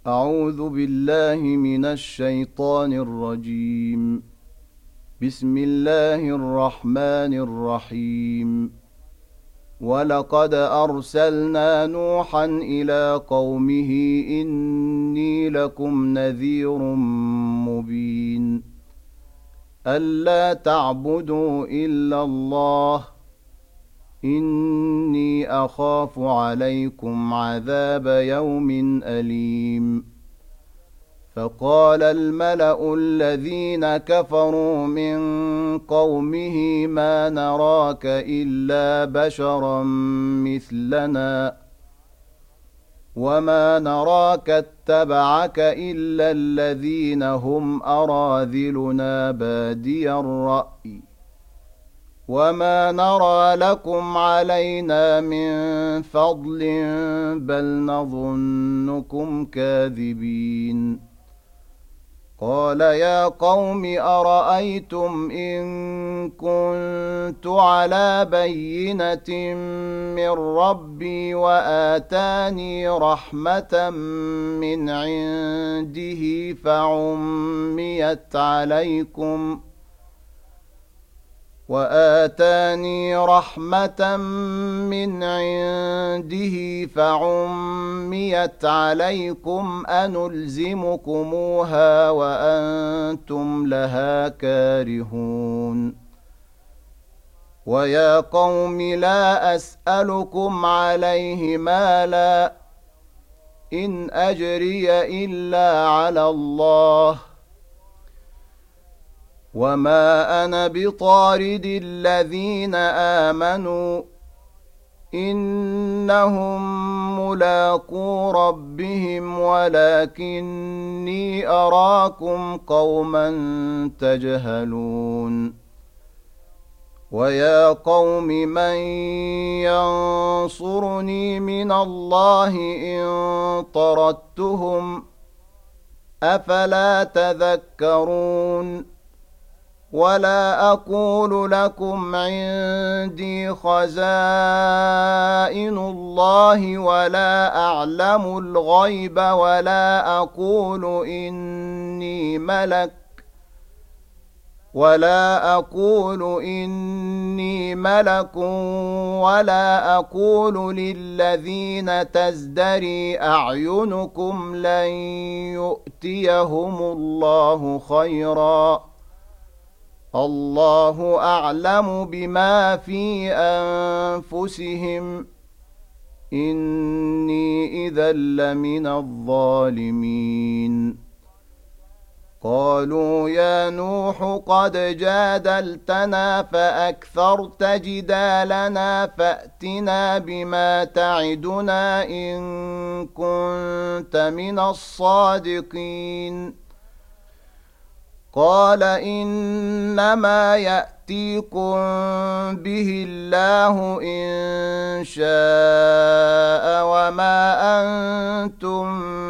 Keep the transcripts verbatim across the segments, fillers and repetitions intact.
أعوذ بالله من الشيطان الرجيم. بسم الله الرحمن الرحيم. ولقد أرسلنا نوحا إلى قومه إني لكم نذير مبين ألا تعبدوا إلا الله إني أخاف عليكم عذاب يوم أليم. فقال الملأ الذين كفروا من قومه ما نراك إلا بشرا مثلنا وما نراك اتبعك إلا الذين هم أراذلنا بادي الرأي وما نرى لكم علينا من فضل بل نظنكم كاذبين. قال يا قوم أرأيتم إن كنت على بينة من ربي وآتاني رحمة من عنده فعميت عليكم وآتاني رحمة من عنده فعميت عليكم أنلزمكموها وأنتم لها كارهون. ويا قوم لا أسألكم عليه مالا إن أجري إلا على الله وما أنا بطارد الذين آمنوا إنهم ملاقو ربهم ولكني أراكم قوما تجهلون. ويا قوم من ينصرني من الله إن طردتهم أفلا تذكرون. ولا أقول لكم عندي خزائن الله ولا أعلم الغيب ولا أقول إني ملك ولا أقول إني ملك ولا أقول للذين تزدري أعينكم لن يؤتيهم الله خيرا الله أعلم بما في أنفسهم إني إذا لمن الظالمين. قالوا يا نوح قد جادلتنا فأكثرت جدالنا فأتنا بما تعدنا إن كنت من الصادقين. قال إنما يأتيكم به الله إن شاء وما أنتم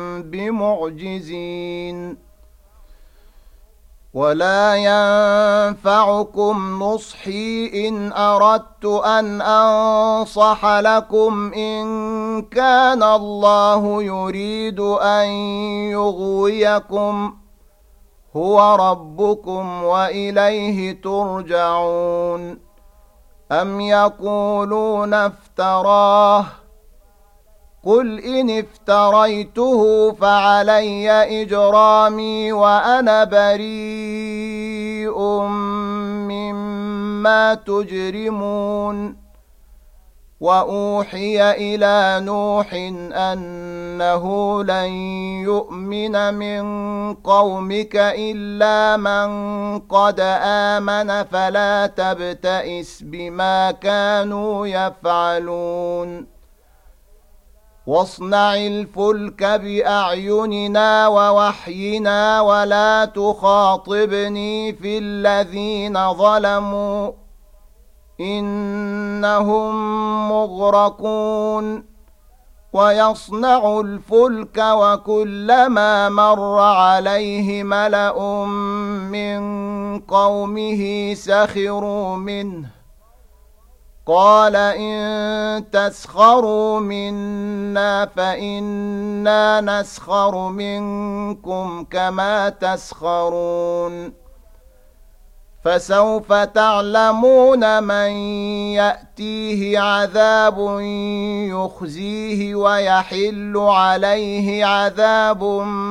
بمعجزين. ولا ينفعكم نصحي إن أردت أن أنصح لكم إن كان الله يريد أن يغويكم هو ربكم وإليه ترجعون. أم يقولون افتراه قل إن افتريته فعلي إجرامي وأنا بريء مما تجرمون. وأوحي إلى نوح أنه لن يؤمن من قومك إلا من قد آمن فلا تبتئس بما كانوا يفعلون. واصنع الفلك بأعيننا ووحينا ولا تخاطبني في الذين ظلموا إنهم مغرقون. ويصنع الفلك وكلما مر عليه ملأ من قومه سخروا منه قال إن تسخروا منا فإنا نسخر منكم كما تسخرون فسوف تعلمون من يأتيه عذاب يخزيه ويحل عليه عذاب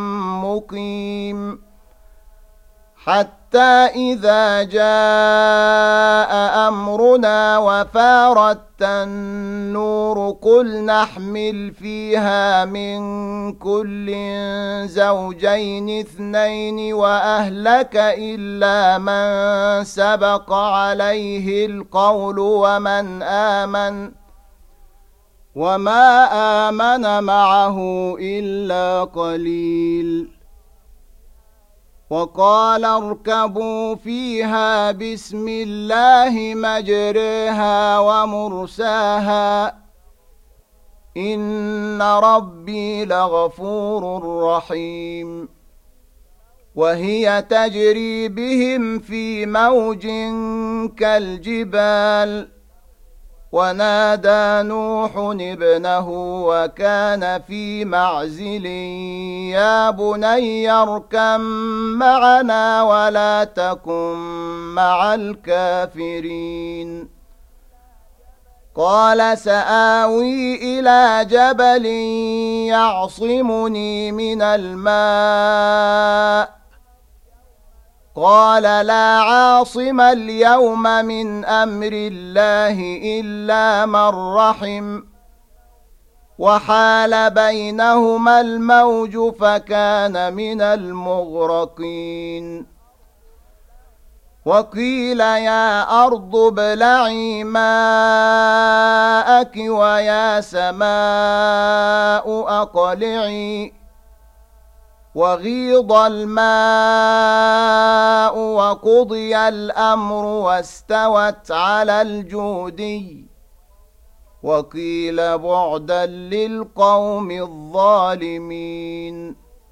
مقيم حتى إذا جاء أمرنا وفارت النور قل نحمل فيها من كل زوجين اثنين وأهلك إلا من سبق عليه القول ومن آمن وما آمن معه إلا قليل وقال اركبوا فيها بسم الله مجريها ومرساها إن ربي لغفور رحيم وهي تجري بهم في موج كالجبال ونادى نوح ابنه وكان في معزل يا بني اركب معنا ولا تكن مع الكافرين قال سآوي إلى جبل يعصمني من الماء قال لا عاصم اليوم من أمر الله إلا من رحم وحال بينهما الموج فكان من المغرقين وقيل يا أرض ابلعي ماءك ويا سماء أقلعي وغيض الماء وقضي الأمر واستوت على الجودي وقيل بعدا للقوم الظالمين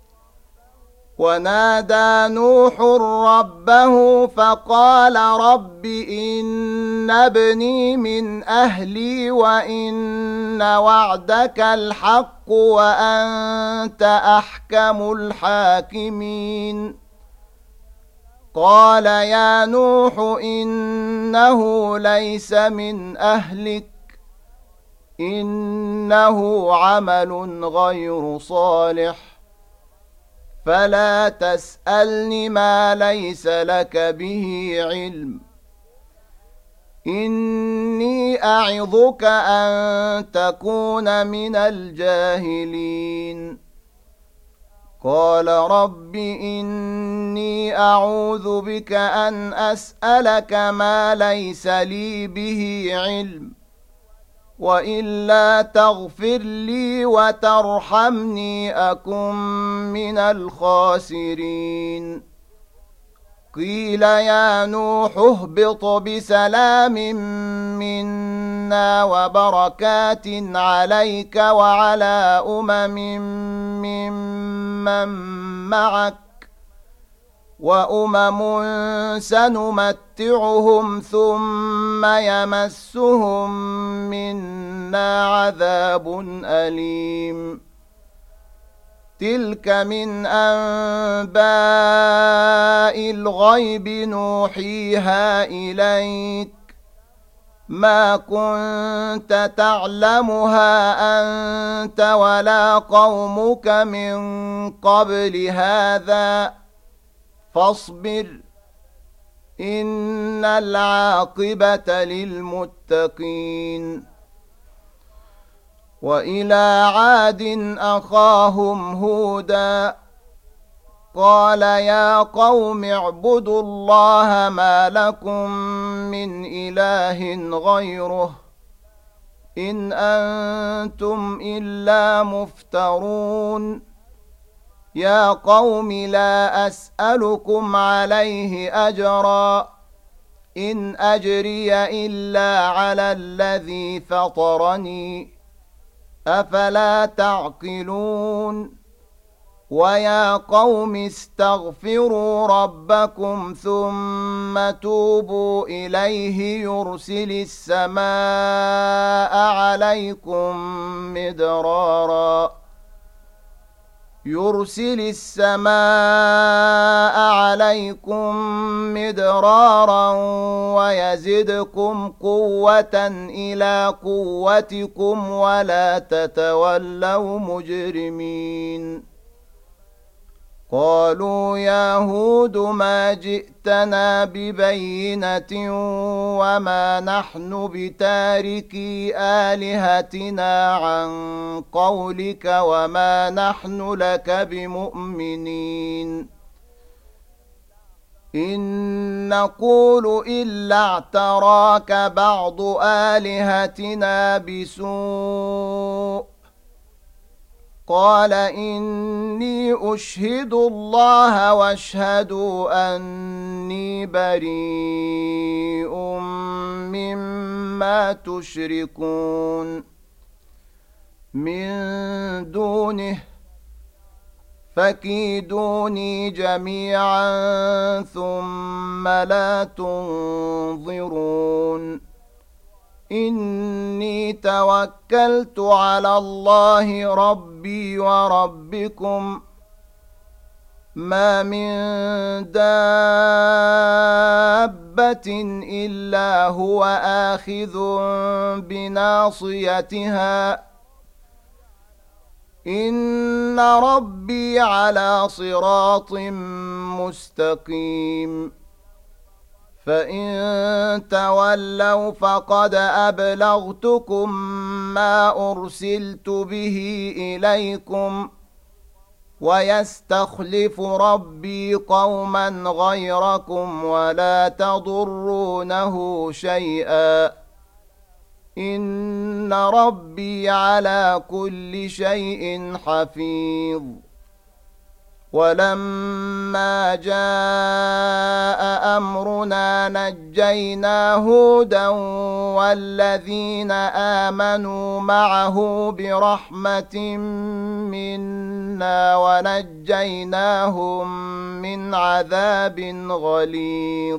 ونادى نوح ربه فقال رب إن ابني من أهلي وإن وعدك الحق وأنت أحكم الحاكمين قال يا نوح إنه ليس من أهلك إنه عمل غير صالح فلا تسألني ما ليس لك به علم إني أعظك أن تكون من الجاهلين قال رب إني أعوذ بك أن أسألك ما ليس لي به علم وإلا تغفر لي وترحمني أكن من الخاسرين قيل يا نوح اهبط بسلام منا وبركات عليك وعلى أمم ممن معك وأمم سنمتعهم ثم يمسهم منا عذاب أليم تلك من أنباء الغيب نوحيها إليك ما كنت تعلمها أنت ولا قومك من قبل هذا فاصبر إن العاقبة للمتقين وإلى عاد أخاهم هودا قال يا قوم اعبدوا الله ما لكم من إله غيره إن أنتم إلا مفترون يا قوم لا أسألكم عليه أجرا إن أجري إلا على الذي فطرني أفلا تعقلون ويا قوم استغفروا ربكم ثم توبوا إليه يرسل السماء عليكم مدرارا يرسل السماء عليكم مدرارا ويزدكم قوة إلى قوتكم ولا تتولوا مجرمين قالوا يا هود ما جئتنا ببينة وما نحن بتاركي آلهتنا عن قولك وما نحن لك بمؤمنين إن نقول إلا اعتراك بعض آلهتنا بسوء قال إني أشهد الله واشهدوا أني بريء مما تشركون من دونه فكيدوني جميعا ثم لا تنظرون إني توكلت على الله ربي وربكم ما من دابة إلا هو آخذ بناصيتها إن ربي على صراط مستقيم فإن تولوا فقد أبلغتكم ما أرسلت به إليكم ويستخلف ربي قوما غيركم ولا تضرونه شيئا إن ربي على كل شيء حفيظ ولما جاء أمرنا نجينا هودا والذين آمنوا معه برحمة منا ونجيناهم من عذاب غليظ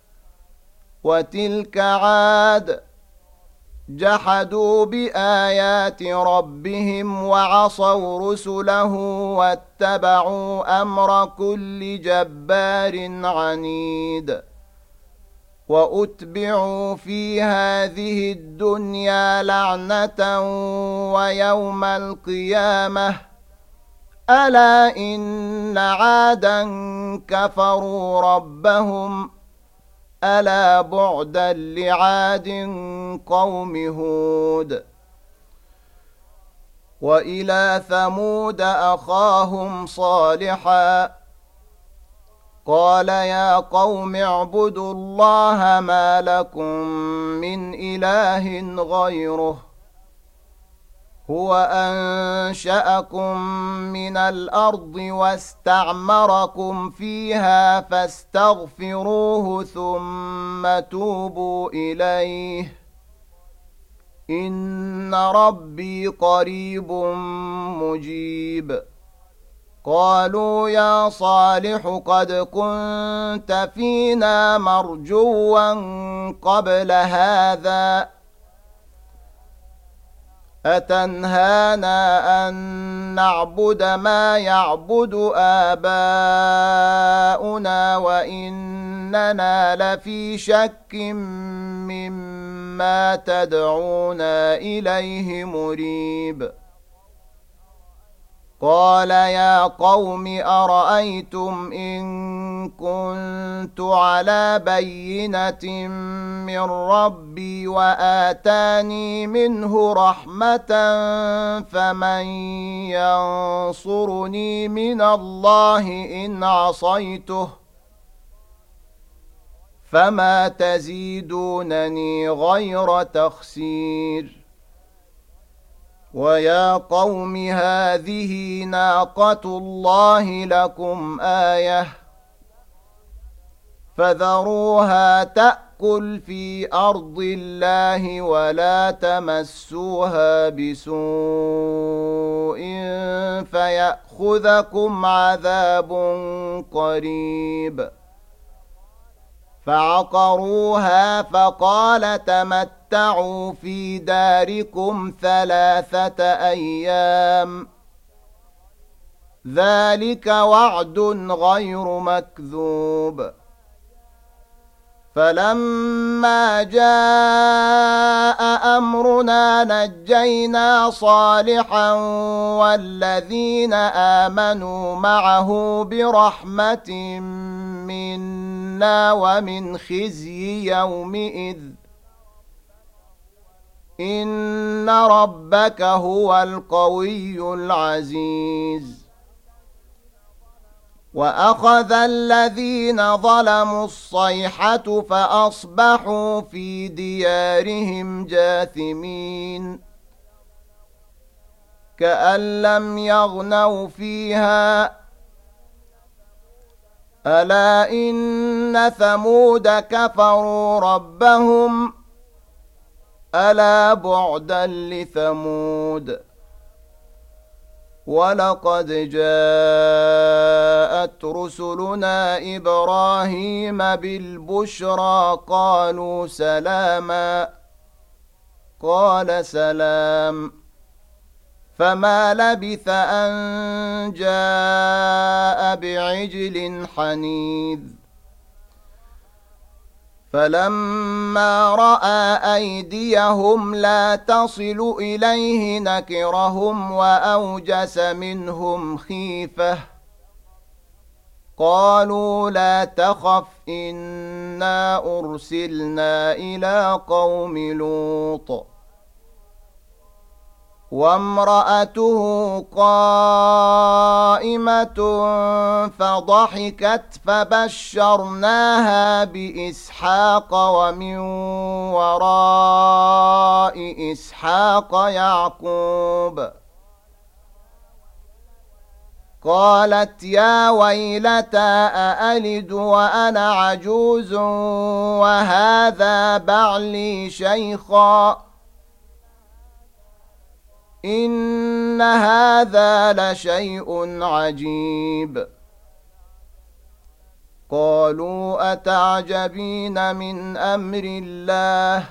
وتلك عاد جحدوا بآيات ربهم وعصوا رسله واتبعوا أمر كل جبار عنيد وأتبعوا في هذه الدنيا لعنة ويوم القيامة ألا إن عادا كفروا ربهم ألا بعدا لعاد قوم هود وإلى ثمود أخاهم صالحا قال يا قوم اعبدوا الله ما لكم من إله غيره هو أنشأكم من الأرض واستعمركم فيها فاستغفروه ثم توبوا إليه إن ربي قريب مجيب قالوا يا صالح قد كنت فينا مرجوا قبل هذا أتنهانا أن نعبد ما يعبد آباؤنا وإننا لفي شك مما تدعونا إليه مريب قال يا قوم أرأيتم إن كنت على بينة من ربي وآتاني منه رحمة فمن ينصرني من الله إن عصيته فما تزيدونني غير تخسير ويا قوم هذه ناقة الله لكم آية فذروها تأكل تأكل في أرض الله ولا تمسوها بسوء فيأخذكم عذاب قريب. فعقروها فقال تمتعوا في داركم ثلاثة أيام ذلك وعد غير مكذوب. فلما جاء أمرنا نجينا صالحا والذين آمنوا معه برحمة منا ومن خزي يومئذ إن ربك هو القوي العزيز. وأخذ الذين ظلموا الصيحة فأصبحوا في ديارهم جاثمين كأن لم يغنوا فيها ألا إن ثمود كفروا ربهم ألا بعدا لثمود. ولقد جاءت رسلنا إبراهيم بالبشرى قالوا سلاما قال سلام فما لبث أن جاء بعجل حنيذ. فلما رأى أيديهم لا تصل إليه نكرهم وأوجس منهم خيفة قالوا لا تخف إنا أرسلنا إلى قوم لوط وامرأته قائمة فضحكت فبشرناها بإسحاق ومن وراء إسحاق يعقوب قالت يا ويلتى أألد وأنا عجوز وهذا بعلي شيخا إن هذا لشيء عجيب. قالوا أتعجبين من أمر الله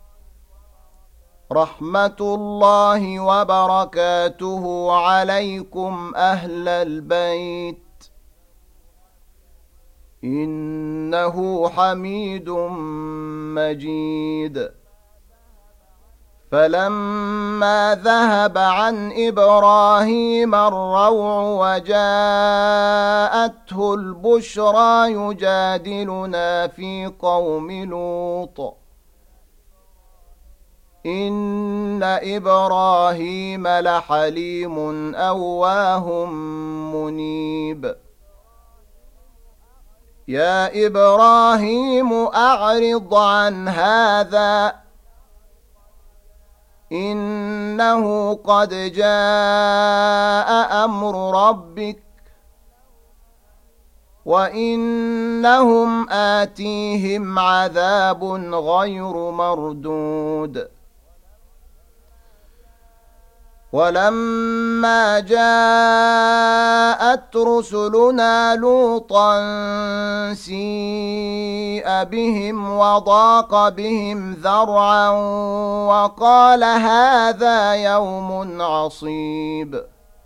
رحمة الله وبركاته عليكم أهل البيت إنه حميد مجيد. فلما ذهب عن إبراهيم الروع وجاءته البشرى يجادلنا في قوم لوط إن إبراهيم لحليم أواه منيب. يا إبراهيم أعرض عن هذا إنه قد جاء أمر ربك وإنهم آتيهم عذاب غير مردود. ولما جاءت رسلنا لوطا سيء بهم وضاق بهم ذرعا وقال هذا يوم عصيب.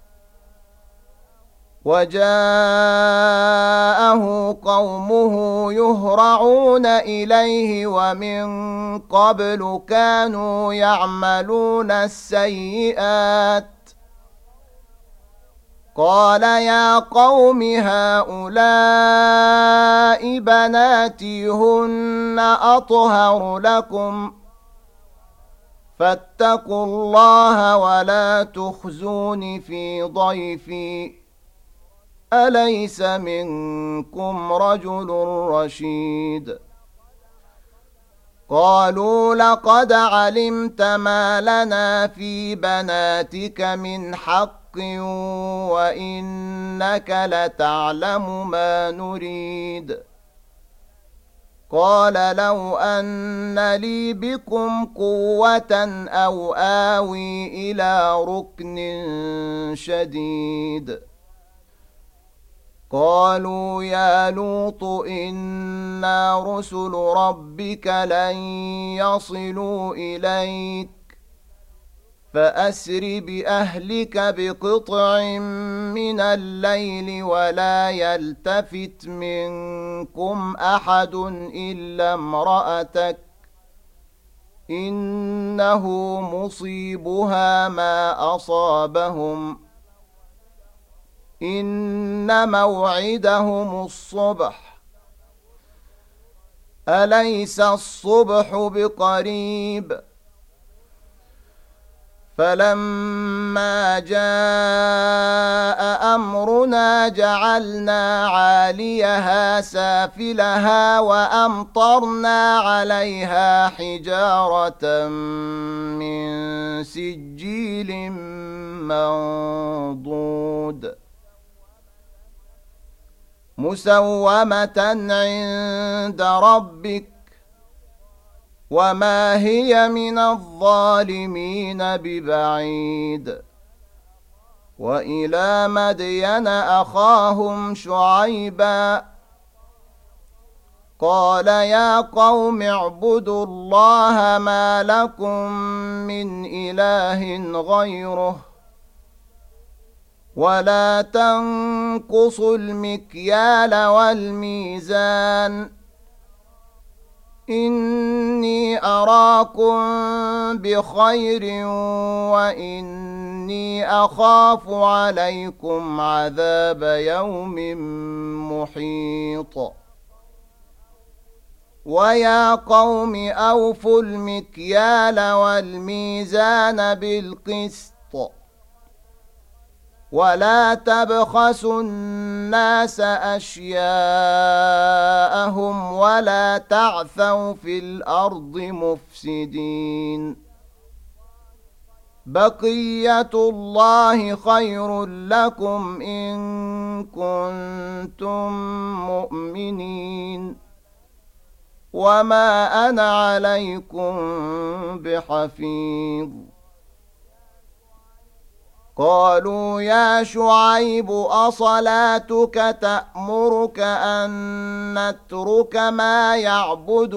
وجاءه قومه يهرعون إليه ومن قبل كانوا يعملون السيئات قال يا قوم هؤلاء بناتي هن أطهر لكم فاتقوا الله ولا تخزون في ضيفي أليس منكم رجل رشيد. قالوا لقد علمت ما لنا في بناتك من حق وإنك لتعلم ما نريد قال لو أن لي بكم قوة أو آوي إلى ركن شديد قالوا يا لوط إنا رسل ربك لن يصلوا إليك فأسر بأهلك بقطع من الليل ولا يلتفت منكم أحد إلا امرأتك إنه مصيبها ما أصابهم إن موعدهم الصبح أليس الصبح بقريب فلما جاء أمرنا جعلنا عاليها سافلها وأمطرنا عليها حجارة من سجيل منضود مسومة عند ربك وما هي من الظالمين ببعيد وإلى مدين أخاهم شعيبا قال يا قوم اعبدوا الله ما لكم من إله غيره ولا تنقصوا المكيال والميزان إني أراكم بخير وإني أخاف عليكم عذاب يوم محيط ويا قوم أوفوا المكيال والميزان بالقسط ولا تبخسوا الناس أشياءهم ولا تعثوا في الأرض مفسدين بقية الله خير لكم إن كنتم مؤمنين وما أنا عليكم بحفيظ قالوا يا شعيب أصلاتك تأمرك أن نترك ما يعبد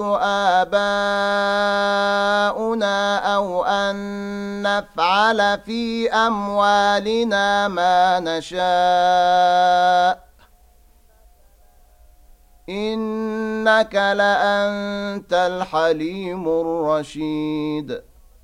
آباؤنا أو أن نفعل في أموالنا ما نشاء إنك لأنت الحليم الرشيد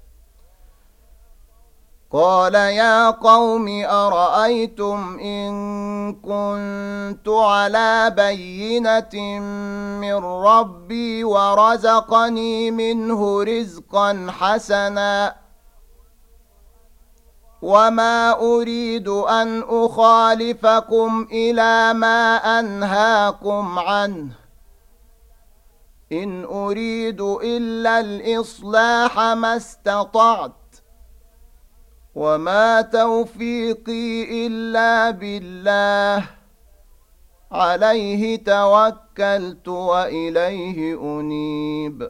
قال يا قوم أرأيتم إن كنت على بينة من ربي ورزقني منه رزقا حسنا وما أريد أن أخالفكم إلى ما أنهاكم عنه إن أريد إلا الإصلاح ما استطعت وما توفيقي إلا بالله عليه توكلت وإليه أنيب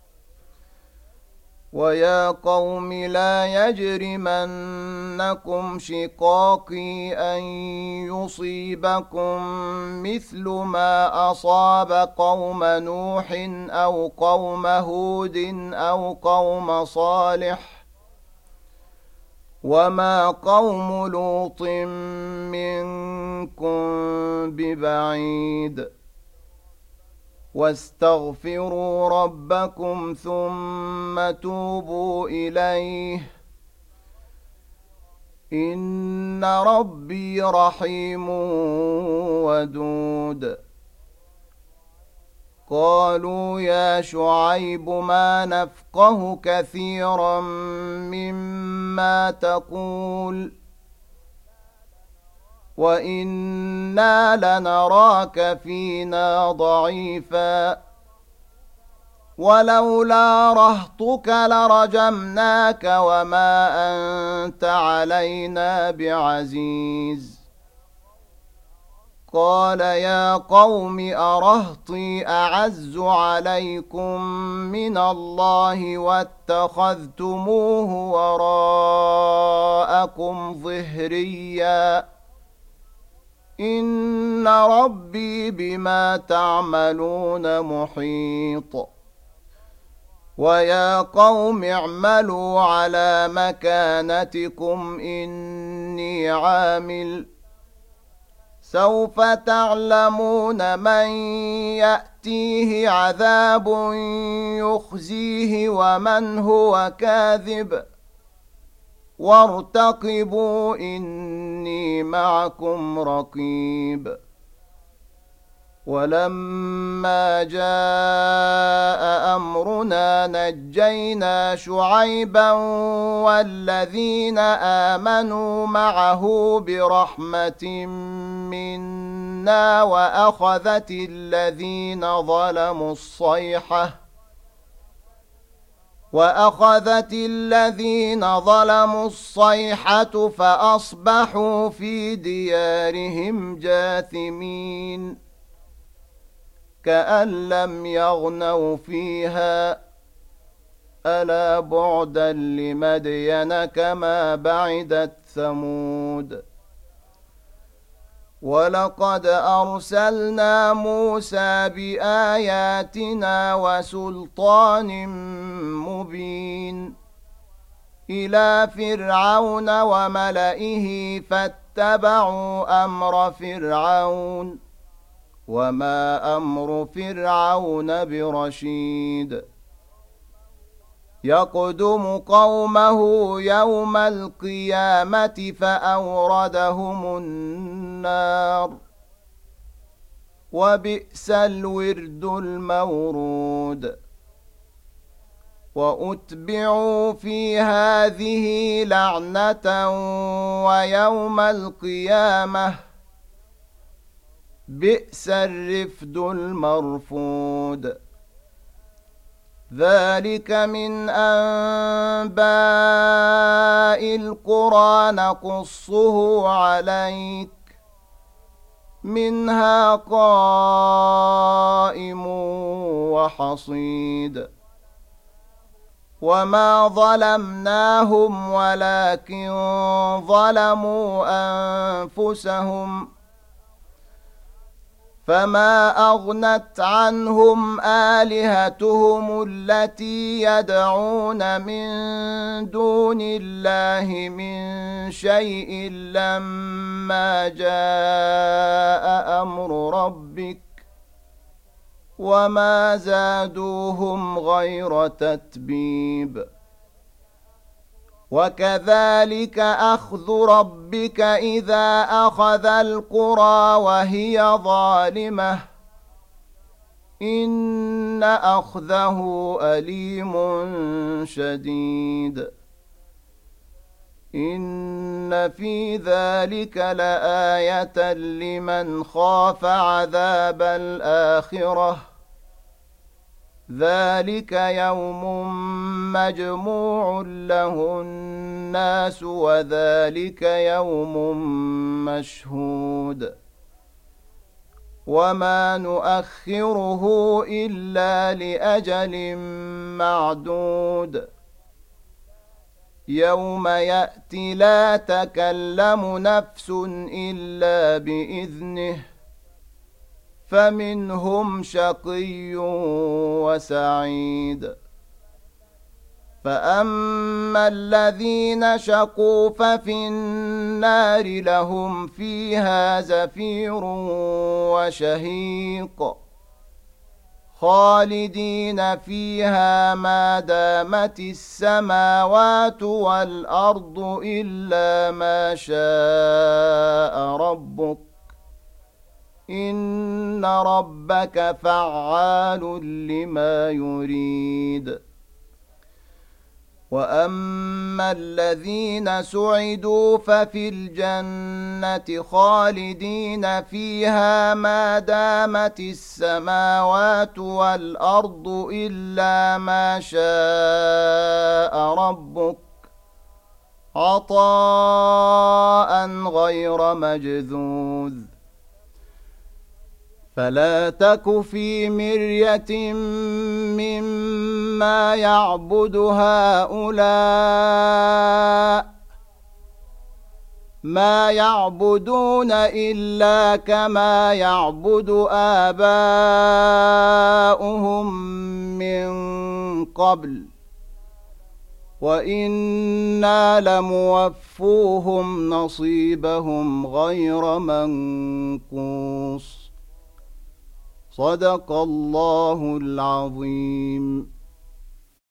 ويا قوم لا يجرمنكم شقاقي أن يصيبكم مثل ما أصاب قوم نوح أو قوم هود أو قوم صالح وما قوم لوط منكم ببعيد واستغفروا ربكم ثم توبوا إليه إن ربي رحيم ودود قالوا يا شعيب ما نفقه كثيرا مما تقول وإنا لنراك فينا ضعيفا ولولا رهطك لرجمناك وما أنت علينا بعزيز قال يا قوم أرهطي أعز عليكم من الله واتخذتموه وراءكم ظهريا إن ربي بما تعملون محيط ويا قوم اعملوا على مكانتكم إني عامل سوف تعلمون من يأتيه عذاب يخزيه ومن هو كاذب وارتقبوا إني معكم رقيب ولما جاء أمرنا نجينا شعيبا والذين آمنوا معه برحمة منا وأخذت الذين ظلموا الصيحة وأخذت الذين ظلموا الصيحة فأصبحوا في ديارهم جاثمين كأن لم يغنوا فيها ألا بعدا لمدين كما بعدت ثمود ولقد أرسلنا موسى بآياتنا وسلطان مبين إلى فرعون وملئه فاتبعوا أمر فرعون وما أمر فرعون برشيد يقدم قومه يوم القيامة فأوردهم النار وبئس الورد المورود وأتبعوا في هذه لعنة ويوم القيامة بئس الرفد المرفود ذلك من أنباء القرى نقصه عليك منها قائم وحصيد وما ظلمناهم ولكن ظلموا أنفسهم فما أغنت عنهم آلهتهم التي يدعون من دون الله من شيء لما جاء أمر ربك وما زادوهم غير تتبيب وكذلك أخذ ربك إذا أخذ القرى وهي ظالمة إن أخذه أليم شديد إن في ذلك لآية لمن خاف عذاب الآخرة ذلك يوم مجموع له الناس وذلك يوم مشهود وما نؤخره إلا لأجل معدود يوم يأتي لا تكلم نفس إلا بإذنه فمنهم شقي وسعيد فأما الذين شقوا ففي النار لهم فيها زفير وشهيق خالدين فيها ما دامت السماوات والأرض إلا ما شاء ربك إن ربك فعال لما يريد وأما الذين سعدوا ففي الجنة خالدين فيها ما دامت السماوات والأرض إلا ما شاء ربك عطاء غير مجذوذ فلا تك في مرية مما يعبد هؤلاء ما يعبدون إلا كما يعبد آباؤهم من قبل وإنا لموفوهم نصيبهم غير منقوص. صدق الله العظيم.